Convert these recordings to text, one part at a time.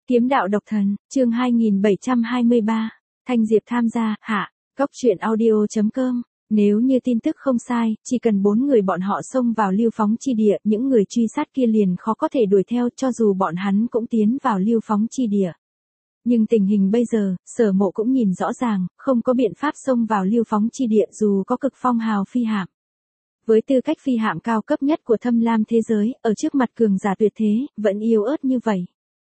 Kiếm đạo độc thần, chương 2723, Thanh Diệp tham gia, hạ, Cốc truyện audio.com. Nếu như tin tức không sai, chỉ cần 4 người bọn họ xông vào Lưu Phóng chi địa, những người truy sát kia liền khó có thể đuổi theo cho dù bọn hắn cũng tiến vào Lưu Phóng chi địa. Nhưng tình hình bây giờ, Sở Mộ cũng nhìn rõ ràng, không có biện pháp xông vào Lưu Phóng chi địa dù có cực phong hào phi hạm. Với tư cách phi hạm cao cấp nhất của thâm lam thế giới, ở trước mặt cường giả tuyệt thế, vẫn yếu ớt như vậy.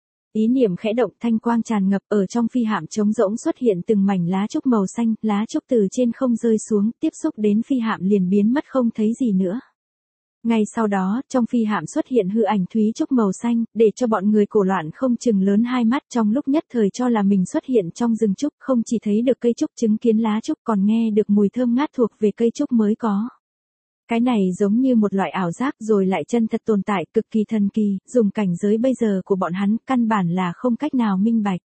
Ý niệm khẽ động, thanh quang tràn ngập, ở trong phi hạm trống rỗng xuất hiện từng mảnh lá trúc màu xanh, lá trúc từ trên không rơi xuống, tiếp xúc đến phi hạm liền biến mất không thấy gì nữa. Ngay sau đó, trong phi hạm xuất hiện hư ảnh thúy trúc màu xanh, để cho bọn người cổ loạn không chừng lớn hai mắt, trong lúc nhất thời cho là mình xuất hiện trong rừng trúc, không chỉ thấy được cây trúc chứng kiến lá trúc còn nghe được mùi thơm ngát thuộc về cây trúc mới có. Cái này giống như một loại ảo giác rồi lại chân thật tồn tại, cực kỳ thần kỳ, dùng cảnh giới bây giờ của bọn hắn, căn bản là không cách nào minh bạch.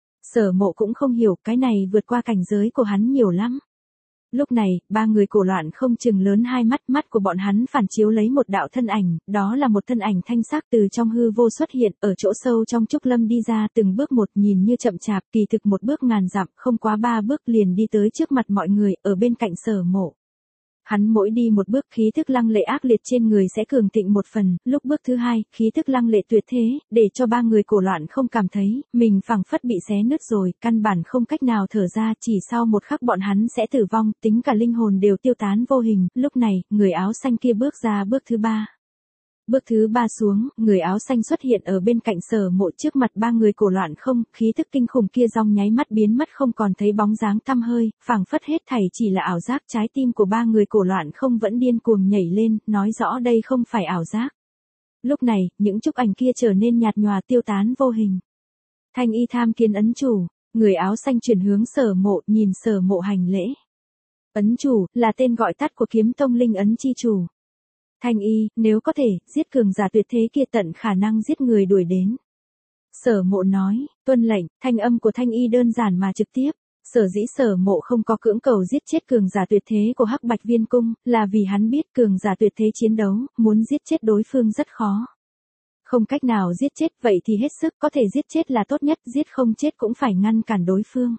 Sở Mộ cũng không hiểu, cái này vượt qua cảnh giới của hắn nhiều lắm. Lúc này, 3 người cổ loạn không chừng lớn hai mắt, mắt của bọn hắn phản chiếu lấy một đạo thân ảnh, đó là một thân ảnh thanh sắc từ trong hư vô xuất hiện, ở chỗ sâu trong trúc lâm đi ra, từng bước một nhìn như chậm chạp, kỳ thực một bước ngàn dặm, không quá 3 bước liền đi tới trước mặt mọi người, ở bên cạnh Sở Mộ. Hắn mỗi đi một bước khí thức lăng lệ ác liệt trên người sẽ cường thịnh một phần, lúc bước thứ hai, khí thức lăng lệ tuyệt thế, để cho 3 người cổ loạn không cảm thấy, mình phảng phất bị xé nứt rồi, căn bản không cách nào thở ra, chỉ sau một khắc bọn hắn sẽ tử vong, tính cả linh hồn đều tiêu tán vô hình, lúc này, người áo xanh kia bước ra bước thứ 3. Bước thứ 3 xuống, người áo xanh xuất hiện ở bên cạnh Sở Mộ trước mặt 3 người cổ loạn không, khí thức kinh khủng kia trong nháy mắt biến mất không còn thấy bóng dáng tăm hơi, phảng phất hết thảy chỉ là ảo giác, trái tim của 3 người cổ loạn không vẫn điên cuồng nhảy lên, nói rõ đây không phải ảo giác. Lúc này, những trúc ảnh kia trở nên nhạt nhòa tiêu tán vô hình. Thanh y tham kiến ấn chủ, người áo xanh chuyển hướng Sở Mộ, nhìn Sở Mộ hành lễ. Ấn chủ, là tên gọi tắt của Kiếm Tông Linh ấn chi chủ. Thanh y, nếu có thể, giết cường giả tuyệt thế kia tận khả năng giết người đuổi đến. Sở Mộ nói, tuân lệnh, thanh âm của Thanh y đơn giản mà trực tiếp. Sở dĩ Sở Mộ không có cưỡng cầu giết chết cường giả tuyệt thế của Hắc Bạch Viên Cung, là vì hắn biết cường giả tuyệt thế chiến đấu, muốn giết chết đối phương rất khó. Không cách nào giết chết, vậy thì hết sức, có thể giết chết là tốt nhất, giết không chết cũng phải ngăn cản đối phương.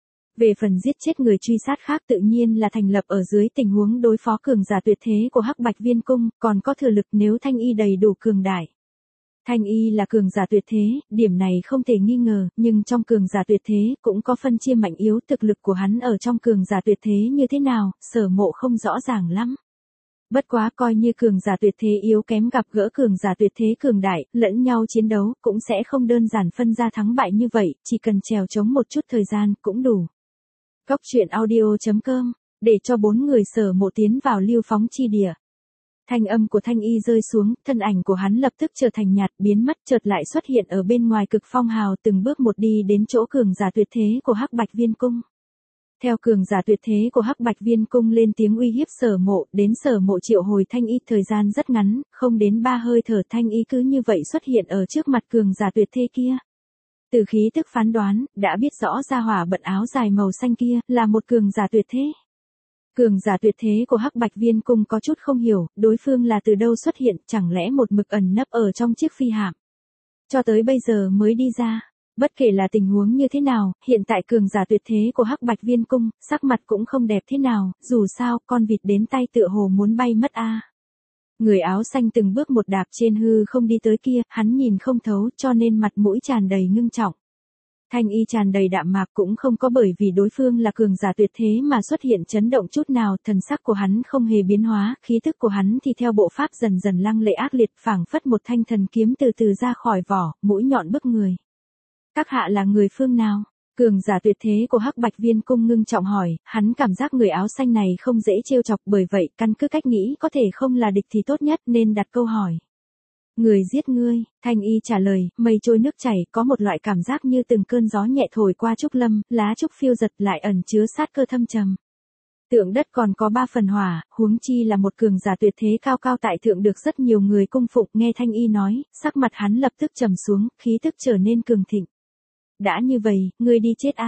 Về phần giết chết người truy sát khác tự nhiên là thành lập ở dưới tình huống đối phó cường giả tuyệt thế của Hắc Bạch Viên Cung, còn có thừa lực nếu Thanh y đầy đủ cường đại. Thanh y là cường giả tuyệt thế, điểm này không thể nghi ngờ, nhưng trong cường giả tuyệt thế cũng có phân chia mạnh yếu, thực lực của hắn ở trong cường giả tuyệt thế như thế nào, Sở Mộ không rõ ràng lắm. Bất quá coi như cường giả tuyệt thế yếu kém gặp gỡ cường giả tuyệt thế cường đại, lẫn nhau chiến đấu, cũng sẽ không đơn giản phân ra thắng bại như vậy, chỉ cần trèo chống một chút thời gian, cũng đủ. Cốc truyện audio.com, để cho 4 người Sở Mộ tiến vào Lưu Phóng chi địa. Thanh âm của Thanh y rơi xuống, thân ảnh của hắn lập tức trở thành nhạt, biến mất, chợt lại xuất hiện ở bên ngoài cực phong hào, từng bước một đi đến chỗ cường giả tuyệt thế của Hắc Bạch Viên Cung. Theo cường giả tuyệt thế của Hắc Bạch Viên Cung lên tiếng uy hiếp Sở Mộ, đến Sở Mộ triệu hồi Thanh y, thời gian rất ngắn, không đến 3 hơi thở Thanh y cứ như vậy xuất hiện ở trước mặt cường giả tuyệt thế kia. Từ khí tức phán đoán, đã biết rõ ra hỏa bận áo dài màu xanh kia, là một cường giả tuyệt thế. Cường giả tuyệt thế của Hắc Bạch Viên Cung có chút không hiểu, đối phương là từ đâu xuất hiện, chẳng lẽ một mực ẩn nấp ở trong chiếc phi hạm. Cho tới bây giờ mới đi ra. Bất kể là tình huống như thế nào, hiện tại cường giả tuyệt thế của Hắc Bạch Viên Cung, sắc mặt cũng không đẹp thế nào, dù sao, con vịt đến tay tựa hồ muốn bay mất a. Người áo xanh từng bước một đạp trên hư không đi tới kia, hắn nhìn không thấu cho nên mặt mũi tràn đầy ngưng trọng. Thanh y tràn đầy đạm mạc cũng không có bởi vì đối phương là cường giả tuyệt thế mà xuất hiện chấn động chút nào, thần sắc của hắn không hề biến hóa, khí tức của hắn thì theo bộ pháp dần dần lăng lệ ác liệt, phảng phất một thanh thần kiếm từ từ ra khỏi vỏ, mũi nhọn bức người. Các hạ là người phương nào? Cường giả tuyệt thế của Hắc Bạch Viên Cung ngưng trọng hỏi, hắn cảm giác người áo xanh này không dễ trêu chọc, bởi vậy căn cứ cách nghĩ có thể không là địch thì tốt nhất nên đặt câu hỏi. Người giết ngươi, Thanh y trả lời, mây trôi nước chảy, có một loại cảm giác như từng cơn gió nhẹ thổi qua trúc lâm, lá trúc phiêu giật lại ẩn chứa sát cơ thâm trầm. Tượng đất còn có 3 phần hỏa, huống chi là một cường giả tuyệt thế cao cao tại thượng được rất nhiều người cung phụng, nghe Thanh y nói, sắc mặt hắn lập tức trầm xuống, khí tức trở nên cường thịnh. Đã như vậy, ngươi đi chết a.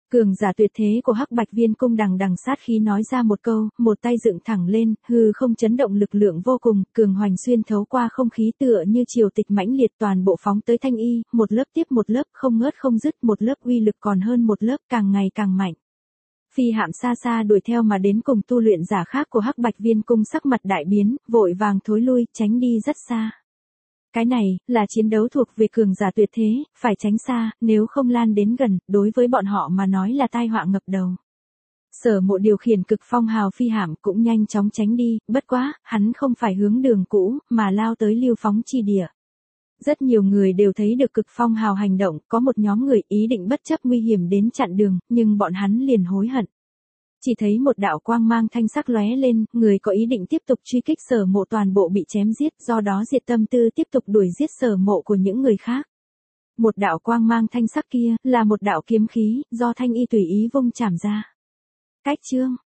Cường giả tuyệt thế của Hắc Bạch Viên Cung đằng đằng sát khí nói ra một câu, một tay dựng thẳng lên, hư không chấn động lực lượng vô cùng, cường hoành xuyên thấu qua không khí tựa như triều tịch mãnh liệt toàn bộ phóng tới Thanh Y, một lớp tiếp một lớp không ngớt không dứt, một lớp uy lực còn hơn một lớp, càng ngày càng mạnh. Phi Hạm xa xa đuổi theo mà đến cùng tu luyện giả khác của Hắc Bạch Viên Cung sắc mặt đại biến, vội vàng thối lui, tránh đi rất xa. Cái này, là chiến đấu thuộc về cường giả tuyệt thế, phải tránh xa, nếu không lan đến gần, đối với bọn họ mà nói là tai họa ngập đầu. Sở Mộ điều khiển Cực Phong Hào phi hạm cũng nhanh chóng tránh đi, bất quá, hắn không phải hướng đường cũ, mà lao tới Lưu Phóng chi địa. Rất nhiều người đều thấy được Cực Phong Hào hành động, có một nhóm người ý định bất chấp nguy hiểm đến chặn đường, nhưng bọn hắn liền hối hận. Chỉ thấy một đạo quang mang thanh sắc lóe lên, người có ý định tiếp tục truy kích Sở Mộ toàn bộ bị chém giết, do đó diệt tâm tư tiếp tục đuổi giết Sở Mộ của những người khác. Một đạo quang mang thanh sắc kia, là một đạo kiếm khí, do Thanh Y tùy ý vung chảm ra. Cách chương